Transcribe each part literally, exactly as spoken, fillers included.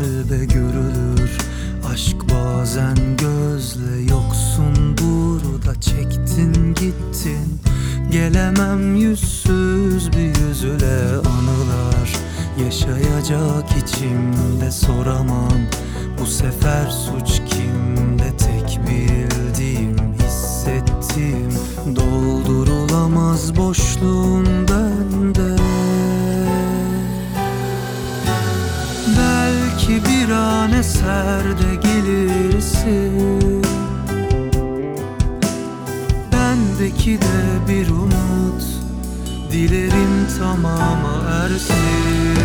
kalbe görülür. Aşk bazen gözle, yoksun burada, çektin gittin. Gelemem yüzsüz bir yüzüle, anılar yaşayacak içimde, soramam bu sefer suç kimde. Tek bildiğim, hissettiğim, doldurulamaz boşluğun bende. Belki bir an eser de gelirsin, bendeki de bir umut, dilerim tamama ersin.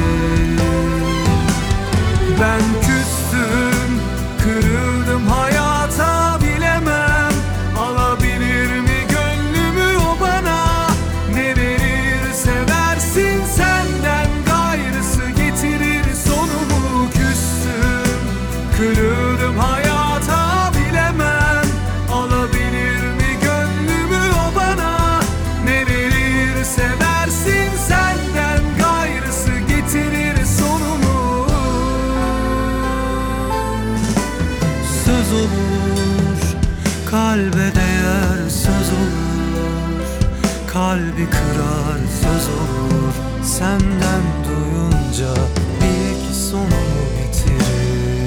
Ben küstüm, kırıldım hayata, bilemem alabilir mi gönlümü o bana. Ne verirse versin, senden gayrısı getirir sonumu. Küstüm, kırıldım hayata, bilemem alabilir mi gönlümü o bana. Ne verirse versin, senden gayrısı getirir sonumu. Söz olur, kalbe değer söz olur, kalbi kırar söz olur. Senden duyunca bil ki sonumu bitirir.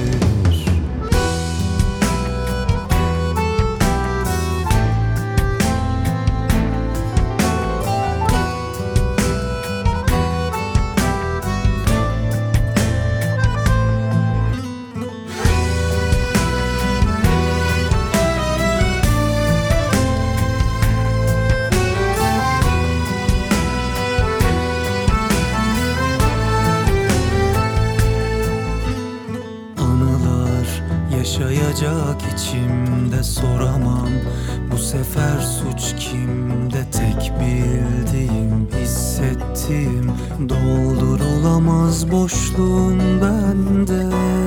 Yaşayacak içimde, soramam bu sefer suç kimde. Tek bildiğim, hissettiğim, doldurulamaz boşluğum bende.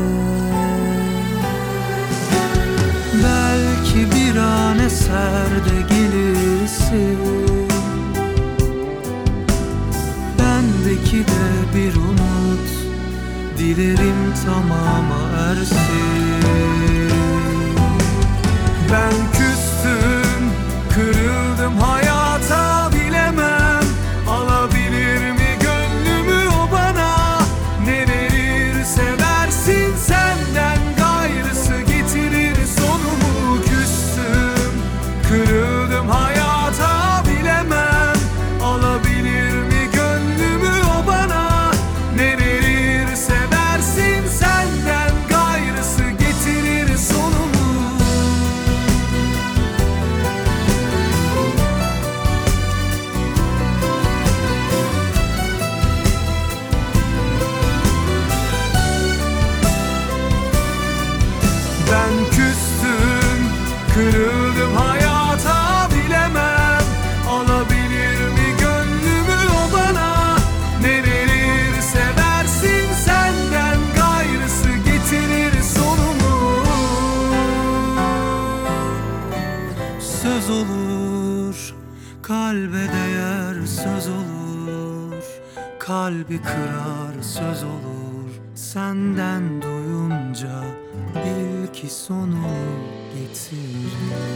Belki bir an eser de gelirsin, bendeki de bir umut, dilerim tamama ersin. Ben küstüm, kırıldım hayata, bilemem alabilir mi gönlümü o bana. Ne verirse versin, senden gayrısı getirir sonumu. Küstüm, kırıldım hayata, bilemem alabilir mi gönlümü o bana. Ne verirse versin, senden gayrısı getirir sonumu. Ben küstüm, kırıldım hayata, bilemem alabilir mi gönlümü o bana. Ne verirse versin, senden gayrısı getirir sonumu. Söz olur, kalbe değer söz olur, kalbi kırar söz olur. Senden duyunca bil ki sonu getirir.